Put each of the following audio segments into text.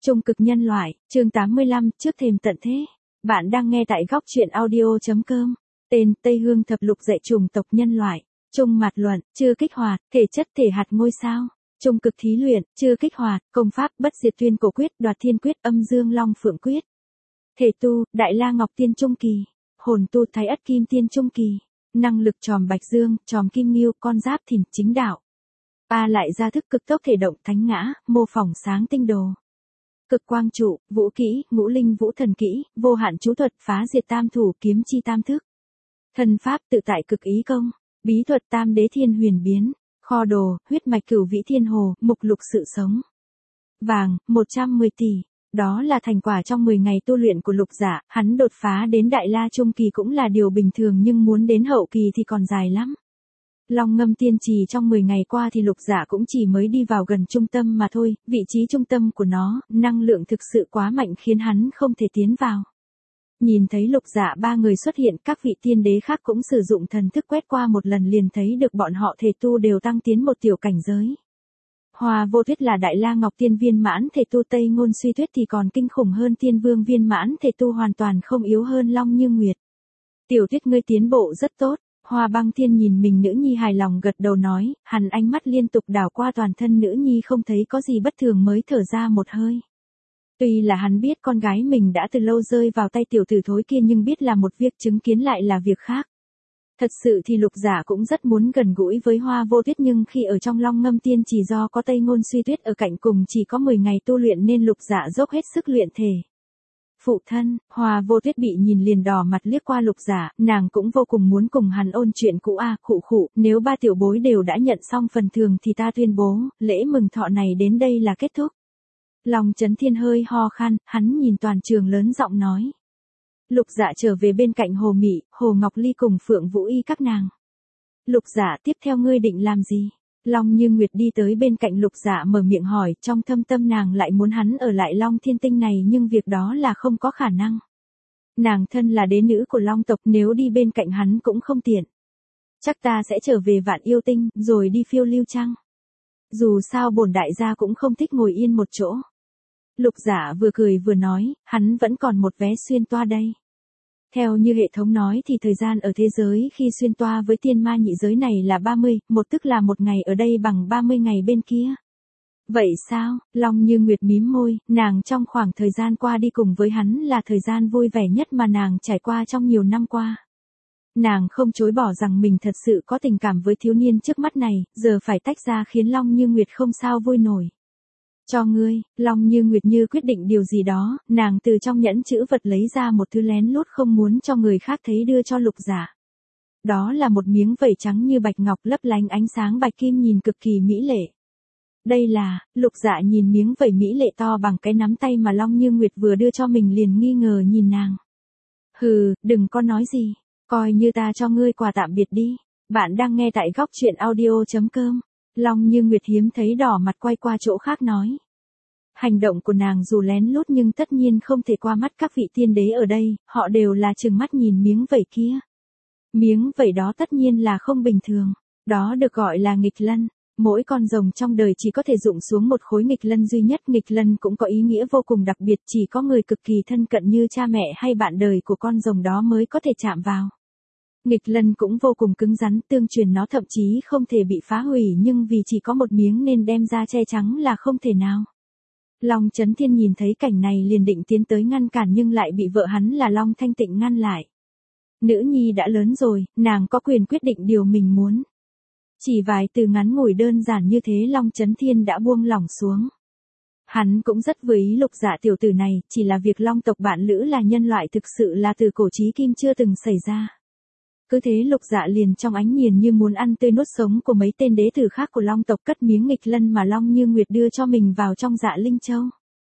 Trung cực nhân loại, chương 85, trước thềm tận thế. Bạn đang nghe tại góc truyện audio.com. Tên, Tây Hương thập lục dạy chủng tộc nhân loại. Trung mạt luận, chưa kích hoạt, thể chất thể hạt ngôi sao. Trung cực thí luyện, chưa kích hoạt, công pháp bất diệt tuyên cổ quyết, đoạt thiên quyết, âm dương long phượng quyết. Thể tu, đại la ngọc tiên trung kỳ. Hồn tu thái ất kim tiên trung kỳ. Năng lực tròm bạch dương, tròm kim nghiêu, con giáp thìn, chính đạo. A lại ra thức cực tốc thể động thánh ngã, mô phỏng sáng tinh đồ. Cực quang trụ, vũ kỹ, ngũ linh vũ thần kỹ, vô hạn chú thuật, phá diệt tam thủ, kiếm chi tam thức. Thần pháp tự tại cực ý công, bí thuật tam đế thiên huyền biến, kho đồ, huyết mạch cửu vĩ thiên hồ, mục lục sự sống. Vàng, 110 tỷ. Đó là thành quả trong 10 ngày tu luyện của lục giả, hắn đột phá đến đại la trung kỳ cũng là điều bình thường nhưng muốn đến hậu kỳ thì còn dài lắm. Long ngâm tiên trì trong 10 ngày qua thì lục giả cũng chỉ mới đi vào gần trung tâm mà thôi, vị trí trung tâm của nó, năng lượng thực sự quá mạnh khiến hắn không thể tiến vào. Nhìn thấy lục giả ba người xuất hiện, các vị tiên đế khác cũng sử dụng thần thức quét qua một lần liền thấy được bọn họ thể tu đều tăng tiến một tiểu cảnh giới. Hoa Vô Tuyết là đại la ngọc tiên viên mãn thể tu, Tây Ngôn Suy Tuyết thì còn kinh khủng hơn, Tiên Vương viên mãn thể tu hoàn toàn không yếu hơn Long Như Nguyệt. Tiểu Tuyết ngươi tiến bộ rất tốt. Hoa Băng Thiên nhìn mình nữ nhi hài lòng gật đầu nói, hắn ánh mắt liên tục đảo qua toàn thân nữ nhi không thấy có gì bất thường mới thở ra một hơi. Tuy là hắn biết con gái mình đã từ lâu rơi vào tay tiểu tử thối kia nhưng biết là một việc, chứng kiến lại là việc khác. Thật sự thì lục giả cũng rất muốn gần gũi với Hoa Vô Tuyết nhưng khi ở trong Long Ngâm Tiên chỉ do có Tây Ngôn Suy Tuyết ở cạnh cùng chỉ có 10 ngày tu luyện nên lục giả dốc hết sức luyện thể. Phụ thân, Hoa Vô Tuyết bị nhìn liền đỏ mặt liếc qua lục giả, nàng cũng vô cùng muốn cùng hắn ôn chuyện cũ khụ, nếu ba tiểu bối đều đã nhận xong phần thưởng thì ta tuyên bố, lễ mừng thọ này đến đây là kết thúc. Long Chấn Thiên hơi ho khan, hắn nhìn toàn trường lớn giọng nói. Lục dạ trở về bên cạnh Hồ Mị, Hồ Ngọc Ly cùng Phượng Vũ Y các nàng. Lục dạ tiếp theo ngươi định làm gì? Long Như Nguyệt đi tới bên cạnh lục dạ mở miệng hỏi, trong thâm tâm nàng lại muốn hắn ở lại Long Thiên Tinh này nhưng việc đó là không có khả năng. Nàng thân là đế nữ của Long tộc, nếu đi bên cạnh hắn cũng không tiện. Chắc ta sẽ trở về Vạn Yêu Tinh, rồi đi phiêu lưu chăng? Dù sao bổn đại gia cũng không thích ngồi yên một chỗ. Lục giả vừa cười vừa nói, hắn vẫn còn một vé xuyên toa đây. Theo như hệ thống nói thì thời gian ở thế giới khi xuyên toa với tiên ma nhị giới này là 30, tức là một ngày ở đây bằng 30 ngày bên kia. Vậy sao? Long Như Nguyệt mím môi, nàng trong khoảng thời gian qua đi cùng với hắn là thời gian vui vẻ nhất mà nàng trải qua trong nhiều năm qua. Nàng không chối bỏ rằng mình thật sự có tình cảm với thiếu niên trước mắt này, giờ phải tách ra khiến Long Như Nguyệt không sao vui nổi. Cho ngươi, Long Như Nguyệt như quyết định điều gì đó, nàng từ trong nhẫn chữ vật lấy ra một thứ lén lút không muốn cho người khác thấy đưa cho lục giả. Đó là một miếng vảy trắng như bạch ngọc lấp lánh ánh sáng bạch kim nhìn cực kỳ mỹ lệ. Đây là, lục dạ nhìn miếng vảy mỹ lệ to bằng cái nắm tay mà Long Như Nguyệt vừa đưa cho mình liền nghi ngờ nhìn nàng. Hừ, đừng có nói gì, coi như ta cho ngươi quà tạm biệt đi. Bạn đang nghe tại góc truyện audio.com. Long Như Nguyệt hiếm thấy đỏ mặt quay qua chỗ khác nói. Hành động của nàng dù lén lút nhưng tất nhiên không thể qua mắt các vị tiên đế ở đây, họ đều là trừng mắt nhìn miếng vảy kia. Miếng vảy đó tất nhiên là không bình thường, đó được gọi là nghịch lân. Mỗi con rồng trong đời chỉ có thể rụng xuống một khối nghịch lân duy nhất, nghịch lân cũng có ý nghĩa vô cùng đặc biệt, chỉ có người cực kỳ thân cận như cha mẹ hay bạn đời của con rồng đó mới có thể chạm vào. Nghịch lân cũng vô cùng cứng rắn, tương truyền nó thậm chí không thể bị phá hủy nhưng vì chỉ có một miếng nên đem ra che chắn là không thể nào. Long Chấn Thiên nhìn thấy cảnh này liền định tiến tới ngăn cản nhưng lại bị vợ hắn là Long Thanh Tịnh ngăn lại. Nữ nhi đã lớn rồi, nàng có quyền quyết định điều mình muốn. Chỉ vài từ ngắn ngủi đơn giản như thế Long Chấn Thiên đã buông lỏng xuống. Hắn cũng rất vừa ý lục dạ tiểu tử này, chỉ là việc Long tộc bạn lữ là nhân loại thực sự là từ cổ chí kim chưa từng xảy ra. Cứ thế lục dạ liền trong ánh nhìn như muốn ăn tươi nuốt sống của mấy tên đế tử khác của Long tộc cất miếng nghịch lân mà Long Như Nguyệt đưa cho mình vào trong dạ Linh Châu.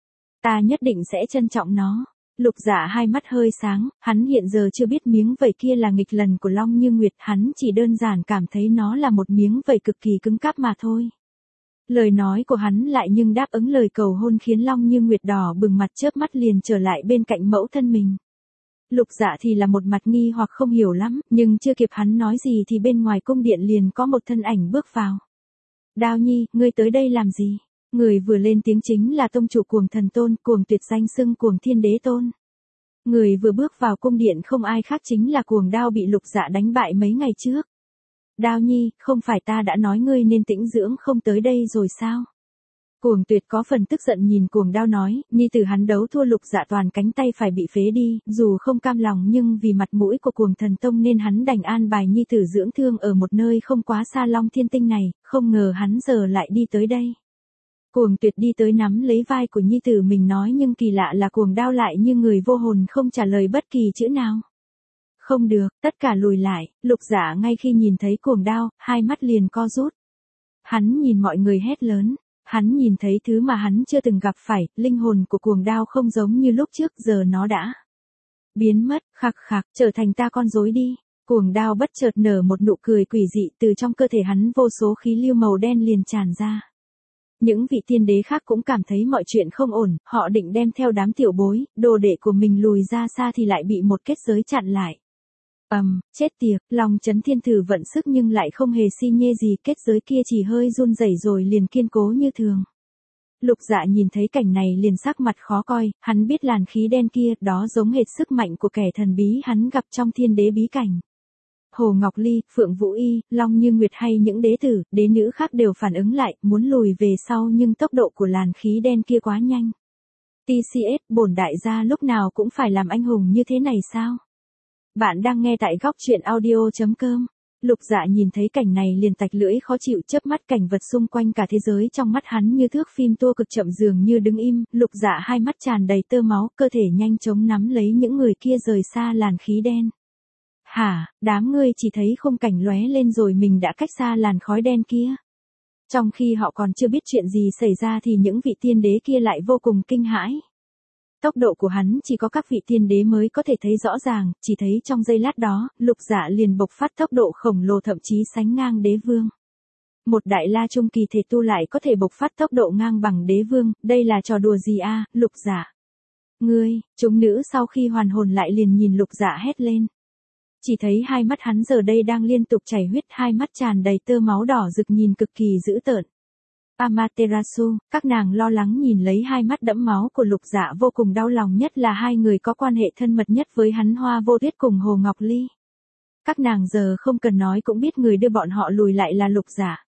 Ta nhất định sẽ trân trọng nó. Lục dạ hai mắt hơi sáng, hắn hiện giờ chưa biết miếng vảy kia là nghịch lân của Long Như Nguyệt, hắn chỉ đơn giản cảm thấy nó là một miếng vảy cực kỳ cứng cáp mà thôi. Lời nói của hắn lại nhưng đáp ứng lời cầu hôn khiến Long Như Nguyệt đỏ bừng mặt chớp mắt liền trở lại bên cạnh mẫu thân mình. Lục dạ thì là một mặt nghi hoặc không hiểu lắm, nhưng chưa kịp hắn nói gì thì bên ngoài cung điện liền có một thân ảnh bước vào. Đao Nhi, ngươi tới đây làm gì? Người vừa lên tiếng chính là tông chủ Cuồng Thần Tôn, Cuồng Tuyệt danh xưng Cuồng Thiên Đế Tôn. Người vừa bước vào cung điện không ai khác chính là Cuồng Đao bị Lục Dạ đánh bại mấy ngày trước. Đao nhi, không phải ta đã nói ngươi nên tĩnh dưỡng không tới đây rồi sao? Cuồng Tuyệt có phần tức giận nhìn Cuồng Đao nói, nhi tử hắn đấu thua Lục Dạ toàn cánh tay phải bị phế đi, dù không cam lòng nhưng vì mặt mũi của Cuồng Thần Tông nên hắn đành an bài nhi tử dưỡng thương ở một nơi không quá xa Long Thiên Tinh này, không ngờ hắn giờ lại đi tới đây. Cuồng Tuyệt đi tới nắm lấy vai của nhi tử mình nói nhưng kỳ lạ là Cuồng Đao lại như người vô hồn không trả lời bất kỳ chữ nào. Không được, tất cả lùi lại, Lục Dạ ngay khi nhìn thấy Cuồng Đao, hai mắt liền co rút. Hắn nhìn mọi người hét lớn, hắn nhìn thấy thứ mà hắn chưa từng gặp phải, linh hồn của Cuồng Đao không giống như lúc trước, giờ nó đã biến mất, khạc khạc, trở thành ta con rối đi. Cuồng Đao bất chợt nở một nụ cười quỷ dị, từ trong cơ thể hắn vô số khí lưu màu đen liền tràn ra. Những vị tiên đế khác cũng cảm thấy mọi chuyện không ổn, họ định đem theo đám tiểu bối, đồ đệ của mình lùi ra xa thì lại bị một kết giới chặn lại. Chết tiệt, lòng Chấn Thiên thử vận sức nhưng lại không hề si nhê gì, kết giới kia chỉ hơi run rẩy rồi liền kiên cố như thường. Lục Dạ nhìn thấy cảnh này liền sắc mặt khó coi, hắn biết làn khí đen kia, đó giống hệt sức mạnh của kẻ thần bí hắn gặp trong Thiên Đế bí cảnh. Hồ Ngọc Ly, Phượng Vũ Y, Long Như Nguyệt hay những đế tử, đế nữ khác đều phản ứng lại, muốn lùi về sau nhưng tốc độ của làn khí đen kia quá nhanh. TCS, bổn đại gia lúc nào cũng phải làm anh hùng như thế này sao? Bạn đang nghe tại góc truyện audio.com. Lục Dạ nhìn thấy cảnh này liền tạch lưỡi khó chịu, chớp mắt cảnh vật xung quanh cả thế giới trong mắt hắn như thước phim tua cực chậm dường như đứng im, Lục Dạ hai mắt tràn đầy tơ máu, cơ thể nhanh chóng nắm lấy những người kia rời xa làn khí đen. Hả, đám ngươi chỉ thấy khung cảnh lóe lên rồi mình đã cách xa làn khói đen kia. Trong khi họ còn chưa biết chuyện gì xảy ra thì những vị tiên đế kia lại vô cùng kinh hãi. Tốc độ của hắn chỉ có các vị tiên đế mới có thể thấy rõ ràng, chỉ thấy trong giây lát đó, Lục Dạ liền bộc phát tốc độ khổng lồ thậm chí sánh ngang đế vương. Một đại la trung kỳ thể tu lại có thể bộc phát tốc độ ngang bằng đế vương, đây là trò đùa gì a, Lục Dạ? Ngươi, chúng nữ sau khi hoàn hồn lại liền nhìn Lục Dạ hét lên. Chỉ thấy hai mắt hắn giờ đây đang liên tục chảy huyết, hai mắt tràn đầy tơ máu đỏ rực nhìn cực kỳ dữ tợn. Amaterasu, các nàng lo lắng nhìn lấy hai mắt đẫm máu của Lục Dạ vô cùng đau lòng, nhất là hai người có quan hệ thân mật nhất với hắn, Hoa Vô Tuyết cùng Hồ Ngọc Ly. Các nàng giờ không cần nói cũng biết người đưa bọn họ lùi lại là Lục Dạ.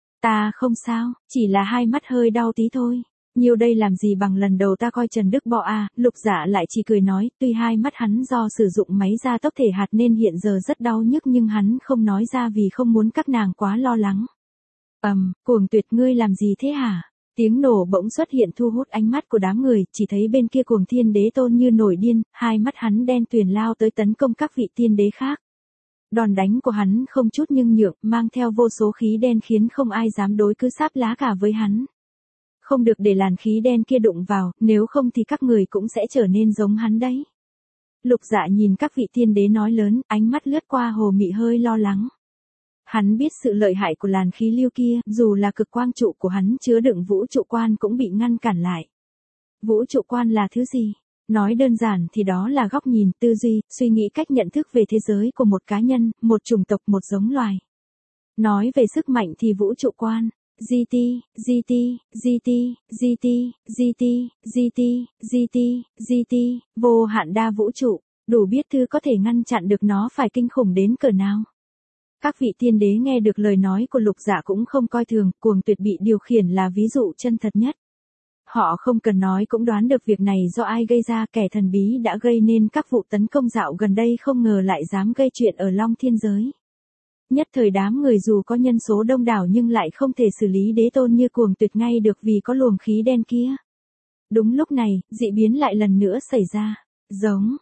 Ta không sao, chỉ là hai mắt hơi đau tí thôi. Nhiều đây làm gì bằng lần đầu ta coi Trần Đức Bọ à, Lục Dạ lại chỉ cười nói, tuy hai mắt hắn do sử dụng máy gia tốc thể hạt nên hiện giờ rất đau nhức nhưng hắn không nói ra vì không muốn các nàng quá lo lắng. Cuồng Tuyệt, ngươi làm gì thế hả? Tiếng nổ bỗng xuất hiện thu hút ánh mắt của đám người, chỉ thấy bên kia Cuồng Thiên Đế Tôn như nổi điên, hai mắt hắn đen tuyền lao tới tấn công các vị tiên đế khác. Đòn đánh của hắn không chút nhưng nhượng, mang theo vô số khí đen khiến không ai dám đối cứ sáp lá cả với hắn. Không được để làn khí đen kia đụng vào, nếu không thì các người cũng sẽ trở nên giống hắn đấy. Lục Dạ nhìn các vị tiên đế nói lớn, ánh mắt lướt qua Hồ Mị hơi lo lắng. Hắn biết sự lợi hại của làn khí lưu kia, dù là cực quang trụ của hắn chứa đựng vũ trụ quan cũng bị ngăn cản lại. Vũ trụ quan là thứ gì? Nói đơn giản thì đó là góc nhìn, tư duy, suy nghĩ, cách nhận thức về thế giới của một cá nhân, một chủng tộc, một giống loài. Nói về sức mạnh thì vũ trụ quan, GT, GT, GT, GT, GT, GT, GT, GT, vô hạn đa vũ trụ, đủ biết thứ có thể ngăn chặn được nó phải kinh khủng đến cỡ nào. Các vị tiên đế nghe được lời nói của Lục Dạ cũng không coi thường, Cuồng Tuyệt bị điều khiển là ví dụ chân thật nhất. Họ không cần nói cũng đoán được việc này do ai gây ra, kẻ thần bí đã gây nên các vụ tấn công dạo gần đây không ngờ lại dám gây chuyện ở Long Thiên giới. Nhất thời đám người dù có nhân số đông đảo nhưng lại không thể xử lý đế tôn như Cuồng Tuyệt ngay được vì có luồng khí đen kia. Đúng lúc này, dị biến lại lần nữa xảy ra. Giống,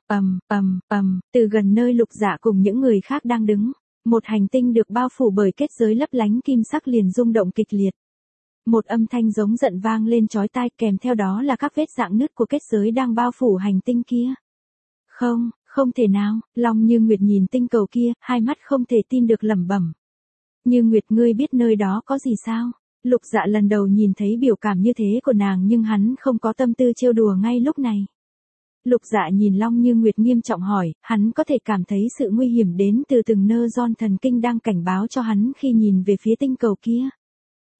từ gần nơi Lục Dạ cùng những người khác đang đứng. Một hành tinh được bao phủ bởi kết giới lấp lánh kim sắc liền rung động kịch liệt. Một âm thanh giống giận vang lên chói tai, kèm theo đó là các vết rạn nứt của kết giới đang bao phủ hành tinh kia. Không thể nào, Long Như Nguyệt nhìn tinh cầu kia, hai mắt không thể tin được lẩm bẩm. Như Nguyệt, ngươi biết nơi đó có gì sao? Lục Dạ lần đầu nhìn thấy biểu cảm như thế của nàng nhưng hắn không có tâm tư trêu đùa ngay lúc này. Lục Dạ nhìn Long Như Nguyệt nghiêm trọng hỏi, hắn có thể cảm thấy sự nguy hiểm đến từ từng nơ giòn thần kinh đang cảnh báo cho hắn khi nhìn về phía tinh cầu kia.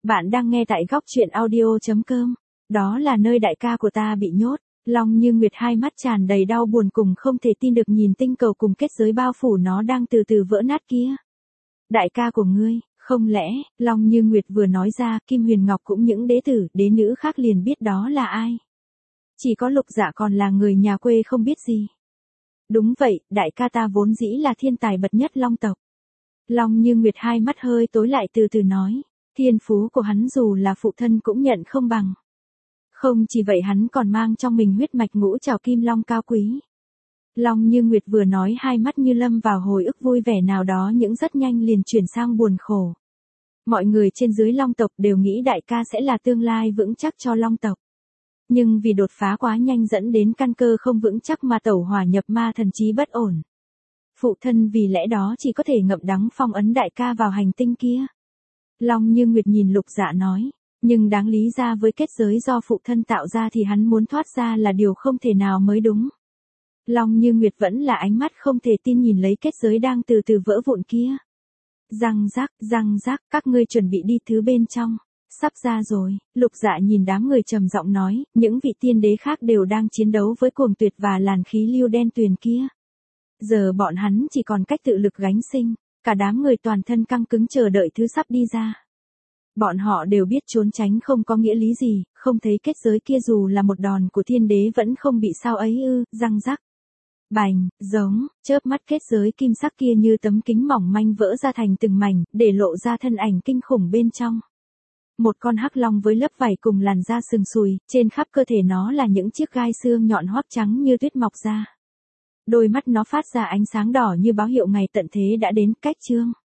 Bạn đang nghe tại góc chuyện audio.com. Đó là nơi đại ca của ta bị nhốt. Long Như Nguyệt hai mắt tràn đầy đau buồn cùng không thể tin được nhìn tinh cầu cùng kết giới bao phủ nó đang từ từ vỡ nát kia. Đại ca của ngươi, không lẽ, Long Như Nguyệt vừa nói ra, Kim Huyền Ngọc cũng những đế tử, đế nữ khác liền biết đó là ai. Chỉ có Lục Dạ còn là người nhà quê không biết gì. Đúng vậy, đại ca ta vốn dĩ là thiên tài bậc nhất Long tộc. Long Như Nguyệt hai mắt hơi tối lại từ từ nói, thiên phú của hắn dù là phụ thân cũng nhận không bằng. Không chỉ vậy hắn còn mang trong mình huyết mạch ngũ trảo kim long cao quý. Long Như Nguyệt vừa nói hai mắt như lâm vào hồi ức vui vẻ nào đó những rất nhanh liền chuyển sang buồn khổ. Mọi người trên dưới Long tộc đều nghĩ đại ca sẽ là tương lai vững chắc cho Long tộc. Nhưng vì đột phá quá nhanh dẫn đến căn cơ không vững chắc mà tẩu hỏa nhập ma thần trí bất ổn. Phụ thân vì lẽ đó chỉ có thể ngậm đắng phong ấn đại ca vào hành tinh kia. Long Như Nguyệt nhìn Lục Dạ nói, nhưng đáng lý ra với kết giới do phụ thân tạo ra thì hắn muốn thoát ra là điều không thể nào mới đúng. Long Như Nguyệt vẫn là ánh mắt không thể tin nhìn lấy kết giới đang từ từ vỡ vụn kia. Răng rắc, các ngươi chuẩn bị đi thứ bên trong. Sắp ra rồi, Lục Dạ nhìn đám người trầm giọng nói, những vị tiên đế khác đều đang chiến đấu với cuồng tuyệt và làn khí lưu đen tuyền kia. Giờ bọn hắn chỉ còn cách tự lực gánh sinh, cả đám người toàn thân căng cứng chờ đợi thứ sắp đi ra. Bọn họ đều biết trốn tránh không có nghĩa lý gì, không thấy kết giới kia dù là một đòn của thiên đế vẫn không bị sao ấy ư, răng rắc. Bành, giống, chớp mắt kết giới kim sắc kia như tấm kính mỏng manh vỡ ra thành từng mảnh, để lộ ra thân ảnh kinh khủng bên trong. Một con hắc long với lớp vảy cùng làn da sừng sùi, trên khắp cơ thể nó là những chiếc gai xương nhọn hoắt trắng như tuyết mọc ra. Đôi mắt nó phát ra ánh sáng đỏ như báo hiệu ngày tận thế đã đến, cách chương.